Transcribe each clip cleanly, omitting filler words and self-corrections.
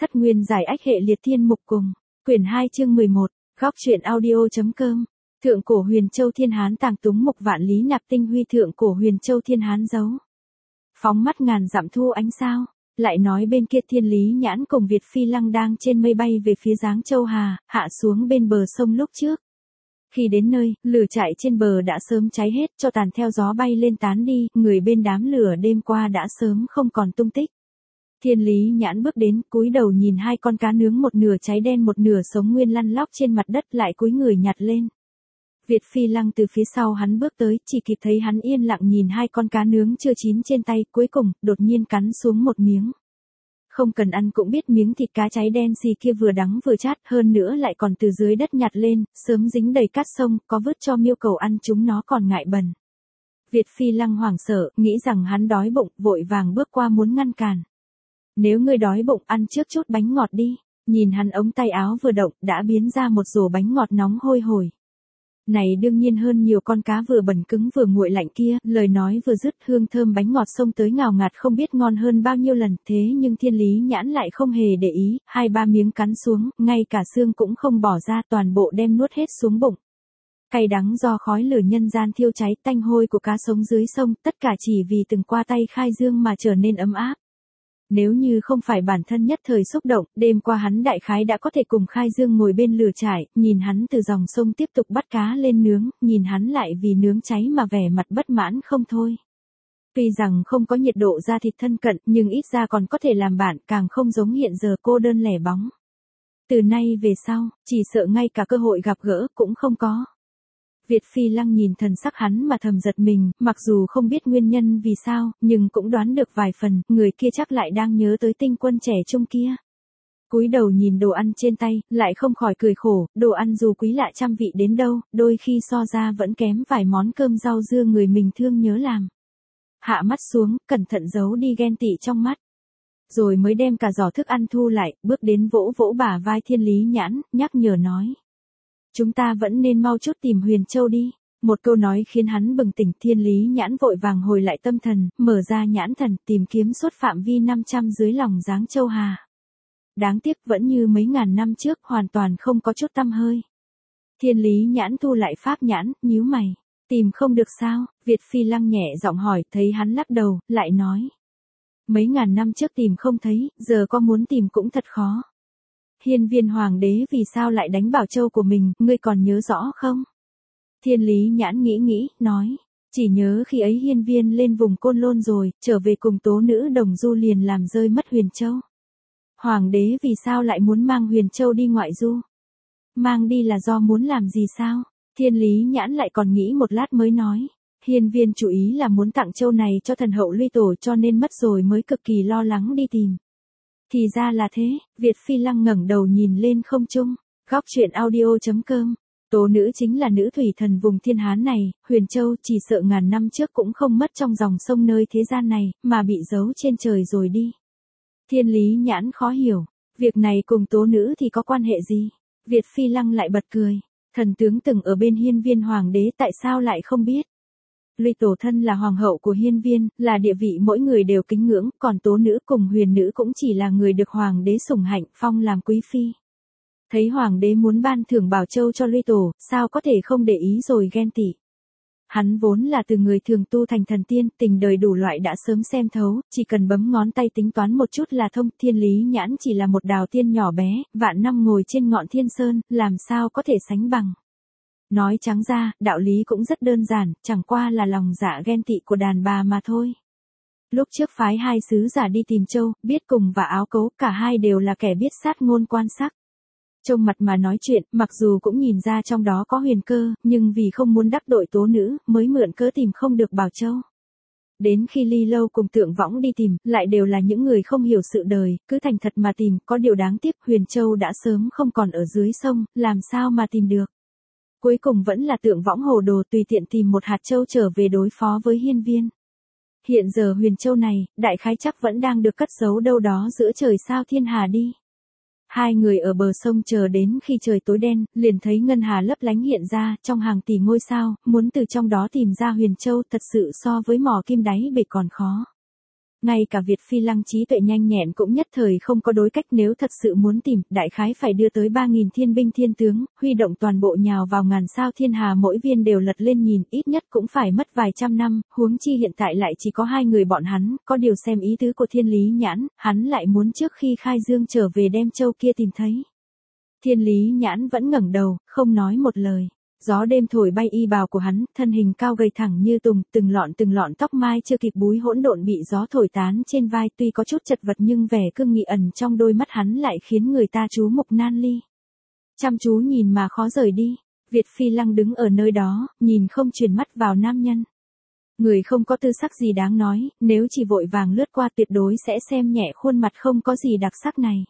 Thất nguyên giải ách hệ liệt thiên mục cùng. Quyển 2 chương 11. Góc truyện audio.com. Thượng cổ Huyền Châu Thiên Hán tàng túng mục vạn lý nạp tinh huy thượng cổ Huyền Châu Thiên Hán giấu. Phóng mắt ngàn dặm thu ánh sao. Lại nói bên kia Thiên Lý Nhãn cùng Việt Phi Lăng đang trên mây bay về phía Giáng Châu Hà, hạ xuống bên bờ sông lúc trước. Khi đến nơi, lửa trại trên bờ đã sớm cháy hết, cho tàn theo gió bay lên tán đi, người bên đám lửa đêm qua đã sớm không còn tung tích. Thiên Lý Nhãn bước đến, cúi đầu nhìn hai con cá nướng một nửa cháy đen một nửa sống nguyên lăn lóc trên mặt đất, lại cúi người nhặt lên. Việt Phi Lăng từ phía sau hắn bước tới, chỉ kịp thấy hắn yên lặng nhìn hai con cá nướng chưa chín trên tay, cuối cùng, đột nhiên cắn xuống một miếng. Không cần ăn cũng biết miếng thịt cá cháy đen xì kia vừa đắng vừa chát, hơn nữa lại còn từ dưới đất nhặt lên, sớm dính đầy cát sông, có vứt cho miêu cầu ăn chúng nó còn ngại bẩn. Việt Phi Lăng hoảng sợ, nghĩ rằng hắn đói bụng, vội vàng bước qua muốn ngăn cản. Nếu ngươi đói bụng, ăn trước chút bánh ngọt đi. Nhìn hắn ống tay áo vừa động, đã biến ra một rổ bánh ngọt nóng hôi hổi. Này đương nhiên hơn nhiều con cá vừa bẩn cứng vừa nguội lạnh kia, lời nói vừa dứt hương thơm bánh ngọt xông tới ngào ngạt không biết ngon hơn bao nhiêu lần, thế nhưng Thiên Lý Nhãn lại không hề để ý, hai ba miếng cắn xuống, ngay cả xương cũng không bỏ ra, toàn bộ đem nuốt hết xuống bụng. Cay đắng do khói lửa nhân gian thiêu cháy, tanh hôi của cá sống dưới sông, tất cả chỉ vì từng qua tay khai dương mà trở nên ấm áp. Nếu như không phải bản thân nhất thời xúc động, đêm qua hắn đại khái đã có thể cùng Khai Dương ngồi bên lửa trại, nhìn hắn từ dòng sông tiếp tục bắt cá lên nướng, nhìn hắn lại vì nướng cháy mà vẻ mặt bất mãn không thôi. Tuy rằng không có nhiệt độ da thịt thân cận, nhưng ít ra còn có thể làm bạn, càng không giống hiện giờ cô đơn lẻ bóng. Từ nay về sau, chỉ sợ ngay cả cơ hội gặp gỡ cũng không có. Việt Phi Lăng nhìn thần sắc hắn mà thầm giật mình, mặc dù không biết nguyên nhân vì sao, nhưng cũng đoán được vài phần, người kia chắc lại đang nhớ tới tinh quân trẻ trung kia. Cúi đầu nhìn đồ ăn trên tay, lại không khỏi cười khổ, đồ ăn dù quý lạ trăm vị đến đâu, đôi khi so ra vẫn kém vài món cơm rau dưa người mình thương nhớ làm. Hạ mắt xuống, cẩn thận giấu đi ghen tị trong mắt. Rồi mới đem cả giỏ thức ăn thu lại, bước đến vỗ vỗ bả vai Thiên Lý Nhãn, nhắc nhở nói. Chúng ta vẫn nên mau chút tìm Huyền Châu đi. Một câu nói khiến hắn bừng tỉnh. Thiên Lý Nhãn vội vàng hồi lại tâm thần, mở ra nhãn thần tìm kiếm suốt phạm vi 500 dưới lòng Giáng Châu Hà. Đáng tiếc vẫn như mấy ngàn năm trước, hoàn toàn không có chút tăm hơi. Thiên Lý Nhãn thu lại pháp nhãn, nhíu mày. Tìm không được sao? Việt Phi Lăng nhẹ giọng hỏi, thấy hắn lắc đầu, lại nói. Mấy ngàn năm trước tìm không thấy, giờ có muốn tìm cũng thật khó. Hiên Viên Hoàng đế vì sao lại đánh Bảo Châu của mình, ngươi còn nhớ rõ không? Thiên Lý Nhãn nghĩ, nói. Chỉ nhớ khi ấy Hiên Viên lên vùng Côn Lôn rồi, trở về cùng tố nữ Đồng Du liền làm rơi mất Huyền Châu. Hoàng đế vì sao lại muốn mang Huyền Châu đi ngoại du? Mang đi là do muốn làm gì sao? Thiên Lý Nhãn lại còn nghĩ một lát mới nói. Hiên Viên chủ ý là muốn tặng châu này cho thần hậu Luy Tổ cho nên mất rồi mới cực kỳ lo lắng đi tìm. Thì ra là thế, Việt Phi Lăng ngẩng đầu nhìn lên không trung, góc truyện audio.com. Tố nữ chính là nữ thủy thần vùng Thiên Hán này, Huyền Châu chỉ sợ ngàn năm trước cũng không mất trong dòng sông nơi thế gian này, mà bị giấu trên trời rồi đi. Thiên Lý Nhãn khó hiểu, việc này cùng tố nữ thì có quan hệ gì? Việt Phi Lăng lại bật cười, thần tướng từng ở bên Hiên Viên Hoàng đế tại sao lại không biết? Luy Tổ thân là hoàng hậu của Hiên Viên, là địa vị mỗi người đều kính ngưỡng, còn tố nữ cùng huyền nữ cũng chỉ là người được hoàng đế sủng hạnh, phong làm quý phi. Thấy hoàng đế muốn ban thưởng Bảo Châu cho Luy Tổ, sao có thể không để ý rồi ghen tị. Hắn vốn là từ người thường tu thành thần tiên, tình đời đủ loại đã sớm xem thấu, chỉ cần bấm ngón tay tính toán một chút là thông. Thiên Lý Nhãn chỉ là một đào tiên nhỏ bé, vạn năm ngồi trên ngọn thiên sơn, làm sao có thể sánh bằng. Nói trắng ra, đạo lý cũng rất đơn giản, chẳng qua là lòng dạ ghen tị của đàn bà mà thôi. Lúc trước phái hai sứ giả đi tìm Châu, Biết Cùng và Áo Cấu, cả hai đều là kẻ biết sát ngôn quan sắc. Trông mặt mà nói chuyện, mặc dù cũng nhìn ra trong đó có huyền cơ, nhưng vì không muốn đắc tội tố nữ, mới mượn cớ tìm không được Bảo Châu. Đến khi Ly Lâu cùng Tượng Võng đi tìm, lại đều là những người không hiểu sự đời, cứ thành thật mà tìm, có điều đáng tiếc Huyền Châu đã sớm không còn ở dưới sông, làm sao mà tìm được. Cuối cùng vẫn là Tượng Võng hồ đồ tùy tiện tìm một hạt châu trở về đối phó với Hiên Viên. Hiện giờ Huyền Châu này, đại khái chắc vẫn đang được cất giấu đâu đó giữa trời sao thiên hà đi. Hai người ở bờ sông chờ đến khi trời tối đen, liền thấy ngân hà lấp lánh hiện ra, trong hàng tỷ ngôi sao, muốn từ trong đó tìm ra Huyền Châu thật sự so với mỏ kim đáy bể còn khó. Ngay cả Việt Phi Lăng trí tuệ nhanh nhẹn cũng nhất thời không có đối cách, nếu thật sự muốn tìm, đại khái phải đưa tới 3.000 thiên binh thiên tướng, huy động toàn bộ nhào vào ngàn sao thiên hà mỗi viên đều lật lên nhìn, ít nhất cũng phải mất vài trăm năm, huống chi hiện tại lại chỉ có 2 người bọn hắn, có điều xem ý tứ của Thiên Lý Nhãn, hắn lại muốn trước khi khai dương trở về đem châu kia tìm thấy. Thiên Lý Nhãn vẫn ngẩng đầu, không nói một lời. Gió đêm thổi bay y bào của hắn, thân hình cao gầy thẳng như tùng, từng lọn tóc mai chưa kịp búi hỗn độn bị gió thổi tán trên vai, tuy có chút chật vật nhưng vẻ cương nghị ẩn trong đôi mắt hắn lại khiến người ta chú mục nan ly. Chăm chú nhìn mà khó rời đi, Việt Phi Lăng đứng ở nơi đó, nhìn không chuyển mắt vào nam nhân. Người không có tư sắc gì đáng nói, nếu chỉ vội vàng lướt qua tuyệt đối sẽ xem nhẹ khuôn mặt không có gì đặc sắc này.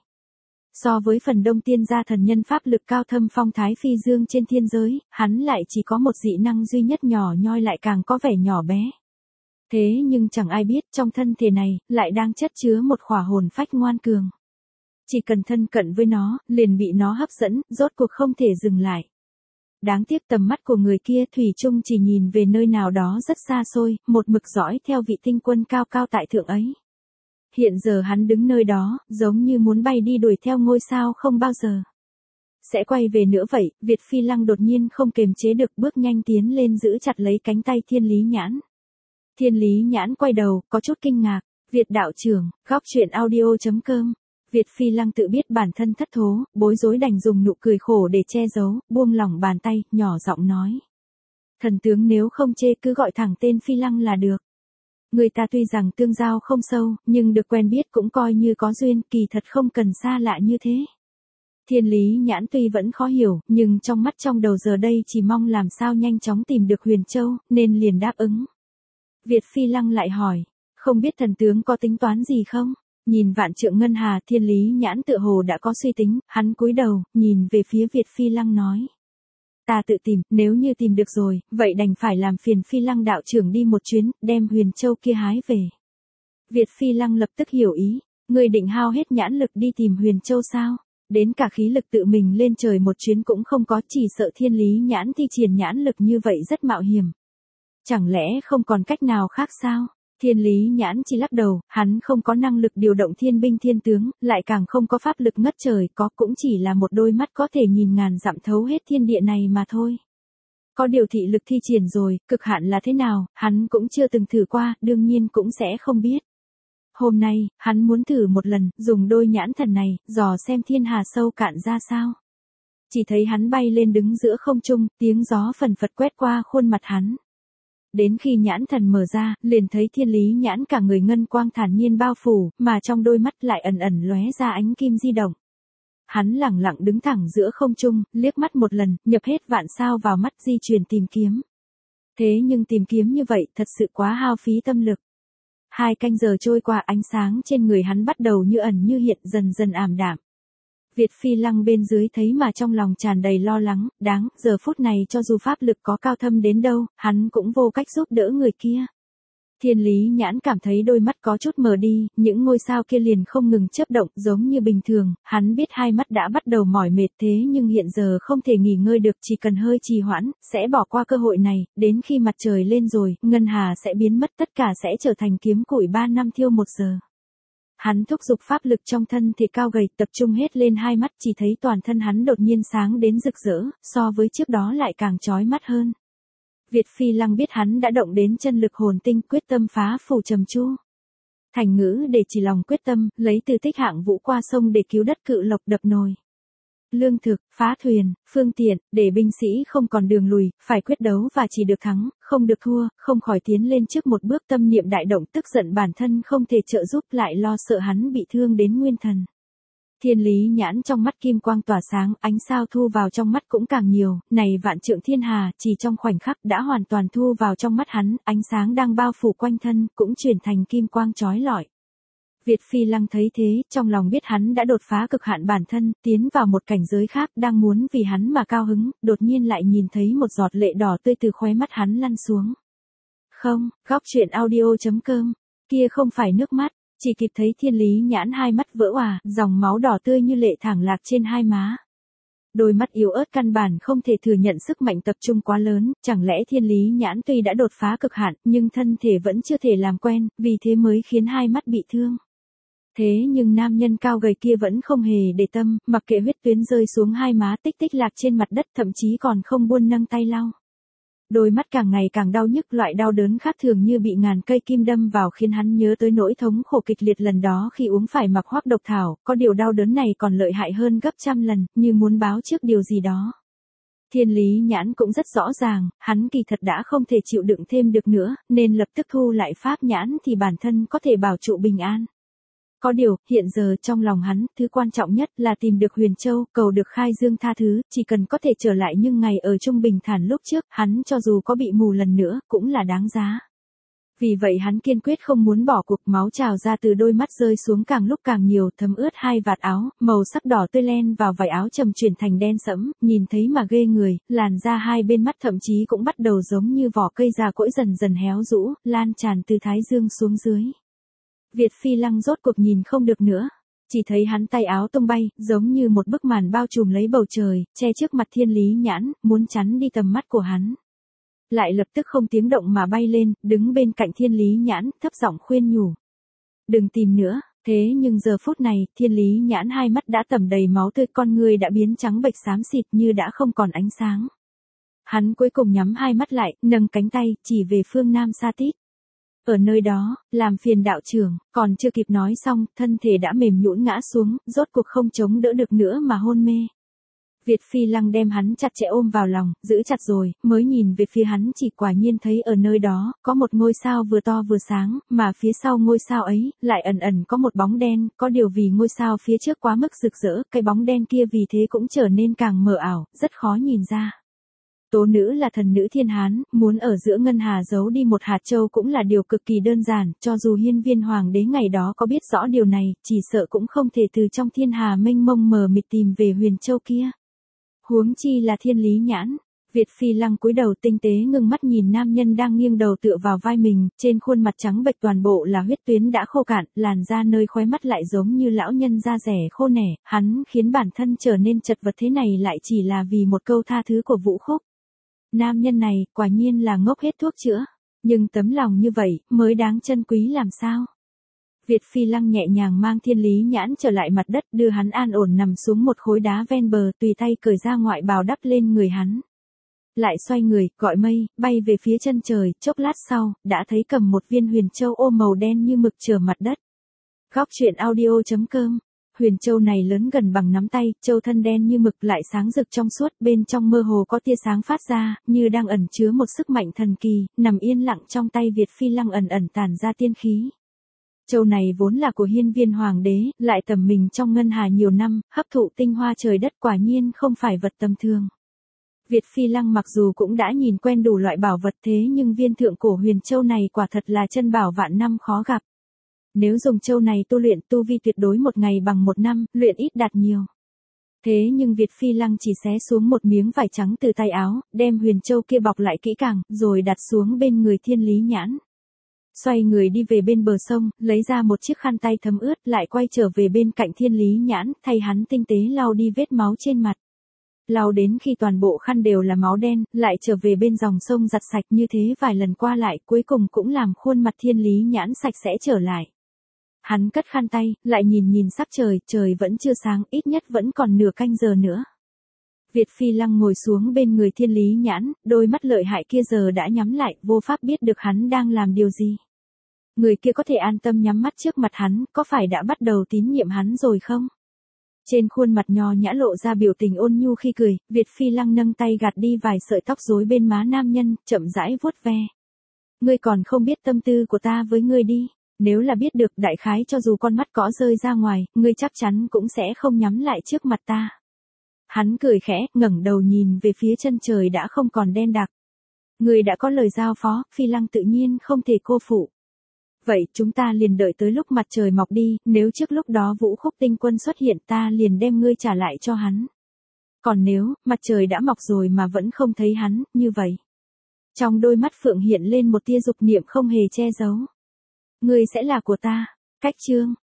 So với phần đông tiên gia thần nhân pháp lực cao thâm phong thái phi dương trên thiên giới, hắn lại chỉ có một dị năng duy nhất nhỏ nhoi lại càng có vẻ nhỏ bé. Thế nhưng chẳng ai biết trong thân thể này, lại đang chất chứa một khỏa hồn phách ngoan cường. Chỉ cần thân cận với nó, liền bị nó hấp dẫn, rốt cuộc không thể dừng lại. Đáng tiếc tầm mắt của người kia thủy chung chỉ nhìn về nơi nào đó rất xa xôi, một mực dõi theo vị tinh quân cao cao tại thượng ấy. Hiện giờ hắn đứng nơi đó, giống như muốn bay đi đuổi theo ngôi sao không bao giờ sẽ quay về nữa vậy. Việt Phi Lăng đột nhiên không kềm chế được bước nhanh tiến lên giữ chặt lấy cánh tay Thiên Lý Nhãn. Thiên Lý Nhãn quay đầu, có chút kinh ngạc. Việt đạo trưởng, góc truyện audio.com. Việt Phi Lăng tự biết bản thân thất thố, bối rối đành dùng nụ cười khổ để che giấu, buông lỏng bàn tay, nhỏ giọng nói. Thần tướng nếu không chê cứ gọi thẳng tên Phi Lăng là được. Người ta tuy rằng tương giao không sâu, nhưng được quen biết cũng coi như có duyên, kỳ thật không cần xa lạ như thế. Thiên Lý Nhãn tuy vẫn khó hiểu, nhưng trong mắt trong đầu giờ đây chỉ mong làm sao nhanh chóng tìm được Huyền Châu, nên liền đáp ứng. Việt Phi Lăng lại hỏi, không biết thần tướng có tính toán gì không? Nhìn vạn trượng ngân hà, Thiên Lý Nhãn tựa hồ đã có suy tính, hắn cúi đầu, nhìn về phía Việt Phi Lăng nói. Ta tự tìm, nếu như tìm được rồi, vậy đành phải làm phiền Phi Lăng đạo trưởng đi một chuyến, đem Huyền Châu kia hái về. Việt Phi Lăng lập tức hiểu ý, người định hao hết nhãn lực đi tìm Huyền Châu sao? Đến cả khí lực tự mình lên trời một chuyến cũng không có, chỉ sợ Thiên Lý Nhãn thi triển nhãn lực như vậy rất mạo hiểm. Chẳng lẽ không còn cách nào khác sao? Thiên Lý Nhãn chỉ lắc đầu, hắn không có năng lực điều động thiên binh thiên tướng, lại càng không có pháp lực ngất trời, có cũng chỉ là một đôi mắt có thể nhìn ngàn dặm thấu hết thiên địa này mà thôi. Có điều thị lực thi triển rồi, cực hạn là thế nào, hắn cũng chưa từng thử qua, đương nhiên cũng sẽ không biết. Hôm nay, hắn muốn thử một lần, dùng đôi nhãn thần này, dò xem thiên hà sâu cạn ra sao. Chỉ thấy hắn bay lên đứng giữa không trung, tiếng gió phần phật quét qua khuôn mặt hắn. Đến khi nhãn thần mở ra, liền thấy Thiên Lý Nhãn cả người ngân quang thản nhiên bao phủ, mà trong đôi mắt lại ẩn ẩn lóe ra ánh kim di động. Hắn lẳng lặng đứng thẳng giữa không trung, liếc mắt một lần, nhập hết vạn sao vào mắt di chuyển tìm kiếm. Thế nhưng tìm kiếm như vậy thật sự quá hao phí tâm lực. 2 canh giờ trôi qua, ánh sáng trên người hắn bắt đầu như ẩn như hiện, dần dần ảm đạm. Việt Phi Lăng bên dưới thấy mà trong lòng tràn đầy lo lắng, giờ phút này cho dù pháp lực có cao thâm đến đâu, hắn cũng vô cách giúp đỡ người kia. Thiên Lý Nhãn cảm thấy đôi mắt có chút mờ đi, những ngôi sao kia liền không ngừng chớp động giống như bình thường, hắn biết hai mắt đã bắt đầu mỏi mệt thế nhưng hiện giờ không thể nghỉ ngơi được, chỉ cần hơi trì hoãn, sẽ bỏ qua cơ hội này, đến khi mặt trời lên rồi, ngân hà sẽ biến mất, tất cả sẽ trở thành kiếm củi 3 năm thiêu 1 giờ. Hắn thúc giục pháp lực trong thân thể cao gầy, tập trung hết lên hai mắt, chỉ thấy toàn thân hắn đột nhiên sáng đến rực rỡ, so với trước đó lại càng chói mắt hơn. Việt Phi Lăng biết hắn đã động đến chân lực hồn tinh, quyết tâm phá phủ trầm chu. Thành ngữ để chỉ lòng quyết tâm, lấy từ tích hạng vũ qua sông để cứu đất cự lộc đập nồi. Lương thực, phá thuyền, phương tiện, để binh sĩ không còn đường lùi, phải quyết đấu và chỉ được thắng, không được thua, không khỏi tiến lên trước một bước, tâm niệm đại động, tức giận bản thân không thể trợ giúp, lại lo sợ hắn bị thương đến nguyên thần. Thiên Lý Nhãn trong mắt kim quang tỏa sáng, ánh sao thu vào trong mắt cũng càng nhiều, này vạn trượng thiên hà, chỉ trong khoảnh khắc đã hoàn toàn thu vào trong mắt hắn, ánh sáng đang bao phủ quanh thân, cũng chuyển thành kim quang chói lọi. Việt Phi Lăng thấy thế, trong lòng biết hắn đã đột phá cực hạn bản thân, tiến vào một cảnh giới khác, đang muốn vì hắn mà cao hứng, đột nhiên lại nhìn thấy một giọt lệ đỏ tươi từ khóe mắt hắn lăn xuống. Không, góc truyện audio.com, kia không phải nước mắt, chỉ kịp thấy Thiên Lý Nhãn hai mắt vỡ òa, dòng máu đỏ tươi như lệ thẳng lạc trên hai má. Đôi mắt yếu ớt căn bản không thể thừa nhận sức mạnh tập trung quá lớn, chẳng lẽ Thiên Lý Nhãn tuy đã đột phá cực hạn, nhưng thân thể vẫn chưa thể làm quen, vì thế mới khiến hai mắt bị thương. Thế nhưng nam nhân cao gầy kia vẫn không hề để tâm, mặc kệ huyết tuyến rơi xuống hai má tích tích lạc trên mặt đất, thậm chí còn không buông nâng tay lau. Đôi mắt càng ngày càng đau nhức, loại đau đớn khác thường như bị ngàn cây kim đâm vào khiến hắn nhớ tới nỗi thống khổ kịch liệt lần đó khi uống phải mặc hoắc độc thảo, có điều đau đớn này còn lợi hại hơn gấp trăm lần, như muốn báo trước điều gì đó. Thiên Lý Nhãn cũng rất rõ ràng, hắn kỳ thật đã không thể chịu đựng thêm được nữa, nên lập tức thu lại pháp nhãn thì bản thân có thể bảo trụ bình an. Có điều, hiện giờ trong lòng hắn, thứ quan trọng nhất là tìm được Huyền Châu, cầu được khai dương tha thứ, chỉ cần có thể trở lại nhưng ngày ở chung bình thản lúc trước, hắn cho dù có bị mù lần nữa, cũng là đáng giá. Vì vậy hắn kiên quyết không muốn bỏ cuộc, máu trào ra từ đôi mắt rơi xuống càng lúc càng nhiều, thấm ướt hai vạt áo, màu sắc đỏ tươi len vào vải áo trầm chuyển thành đen sẫm, nhìn thấy mà ghê người, làn da hai bên mắt thậm chí cũng bắt đầu giống như vỏ cây già cỗi dần dần héo rũ, lan tràn từ thái dương xuống dưới. Việt Phi Lăng rốt cuộc nhìn không được nữa, chỉ thấy hắn tay áo tung bay, giống như một bức màn bao trùm lấy bầu trời, che trước mặt Thiên Lý Nhãn, muốn chắn đi tầm mắt của hắn. Lại lập tức không tiếng động mà bay lên, đứng bên cạnh Thiên Lý Nhãn, thấp giọng khuyên nhủ. Đừng tìm nữa, thế nhưng giờ phút này, Thiên Lý Nhãn hai mắt đã tẩm đầy máu tươi, con người đã biến trắng bệch xám xịt như đã không còn ánh sáng. Hắn cuối cùng nhắm hai mắt lại, nâng cánh tay, chỉ về phương Nam Sa Tít. Ở nơi đó, làm phiền đạo trưởng, còn chưa kịp nói xong, thân thể đã mềm nhũn ngã xuống, rốt cuộc không chống đỡ được nữa mà hôn mê. Việt Phi Lăng đem hắn chặt chẽ ôm vào lòng, giữ chặt rồi, mới nhìn về phía hắn, chỉ quả nhiên thấy ở nơi đó, có một ngôi sao vừa to vừa sáng, mà phía sau ngôi sao ấy, lại ẩn ẩn có một bóng đen, có điều vì ngôi sao phía trước quá mức rực rỡ, cái bóng đen kia vì thế cũng trở nên càng mờ ảo, rất khó nhìn ra. Tố nữ là thần nữ thiên hán, muốn ở giữa ngân hà giấu đi một hạt châu cũng là điều cực kỳ đơn giản, cho dù hiên viên hoàng đế ngày đó có biết rõ điều này, chỉ sợ cũng không thể từ trong thiên hà mênh mông mờ mịt tìm về huyền châu kia. Huống chi là Thiên Lý Nhãn. Việt Phi Lăng cúi đầu tinh tế ngưng mắt nhìn nam nhân đang nghiêng đầu tựa vào vai mình, trên khuôn mặt trắng bệch toàn bộ là huyết tuyến đã khô cạn, làn da nơi khóe mắt lại giống như lão nhân da rẻ khô nẻ, hắn khiến bản thân trở nên chật vật thế này lại chỉ là vì một câu tha thứ của Vũ Khúc. Nam nhân này, quả nhiên là ngốc hết thuốc chữa, nhưng tấm lòng như vậy, mới đáng trân quý làm sao. Việt Phi Lăng nhẹ nhàng mang Thiên Lý Nhãn trở lại mặt đất, đưa hắn an ổn nằm xuống một khối đá ven bờ, tùy tay cởi ra ngoại bào đắp lên người hắn. Lại xoay người, gọi mây, bay về phía chân trời, chốc lát sau, đã thấy cầm một viên huyền châu ô màu đen như mực trở mặt đất. Góc truyện audio.com. Huyền châu này lớn gần bằng nắm tay, châu thân đen như mực lại sáng rực trong suốt, bên trong mơ hồ có tia sáng phát ra, như đang ẩn chứa một sức mạnh thần kỳ, nằm yên lặng trong tay Việt Phi Lăng ẩn ẩn tản ra tiên khí. Châu này vốn là của hiên viên hoàng đế, lại tầm mình trong ngân hà nhiều năm, hấp thụ tinh hoa trời đất, quả nhiên không phải vật tầm thường. Việt Phi Lăng mặc dù cũng đã nhìn quen đủ loại bảo vật thế nhưng viên thượng cổ huyền châu này quả thật là chân bảo vạn năm khó gặp. Nếu dùng châu này tu luyện, tu vi tuyệt đối một ngày bằng một năm, luyện ít đạt nhiều. Thế nhưng Việt Phi Lăng chỉ xé xuống một miếng vải trắng từ tay áo, đem huyền châu kia bọc lại kỹ càng, rồi đặt xuống bên người Thiên Lý Nhãn. Xoay người đi về bên bờ sông, lấy ra một chiếc khăn tay thấm ướt, lại quay trở về bên cạnh Thiên Lý Nhãn, thay hắn tinh tế lau đi vết máu trên mặt. Lau đến khi toàn bộ khăn đều là máu đen, lại trở về bên dòng sông giặt sạch, như thế vài lần qua lại, cuối cùng cũng làm khuôn mặt Thiên Lý Nhãn sạch sẽ trở lại. Hắn cất khăn tay, lại nhìn sắc trời, trời vẫn chưa sáng, ít nhất vẫn còn nửa canh giờ nữa. Việt Phi Lăng ngồi xuống bên người Thiên Lý Nhãn, đôi mắt lợi hại kia giờ đã nhắm lại, vô pháp biết được hắn đang làm điều gì. Người kia có thể an tâm nhắm mắt trước mặt hắn, có phải đã bắt đầu tín nhiệm hắn rồi không? Trên khuôn mặt nho nhã lộ ra biểu tình ôn nhu khi cười, Việt Phi Lăng nâng tay gạt đi vài sợi tóc rối bên má nam nhân, chậm rãi vuốt ve. Ngươi còn không biết tâm tư của ta với ngươi đi, nếu là biết được đại khái cho dù con mắt có rơi ra ngoài, ngươi chắc chắn cũng sẽ không nhắm lại trước mặt ta. Hắn cười khẽ, ngẩng đầu nhìn về phía chân trời đã không còn đen đặc. Ngươi đã có lời giao phó, Phi Lăng tự nhiên không thể cô phụ. Vậy chúng ta liền đợi tới lúc mặt trời mọc đi, nếu trước lúc đó Vũ Khúc tinh quân xuất hiện ta liền đem ngươi trả lại cho hắn. Còn nếu, mặt trời đã mọc rồi mà vẫn không thấy hắn, như vậy. Trong đôi mắt Phượng hiện lên một tia dục niệm không hề che giấu. Ngươi sẽ là của ta. Cách chương.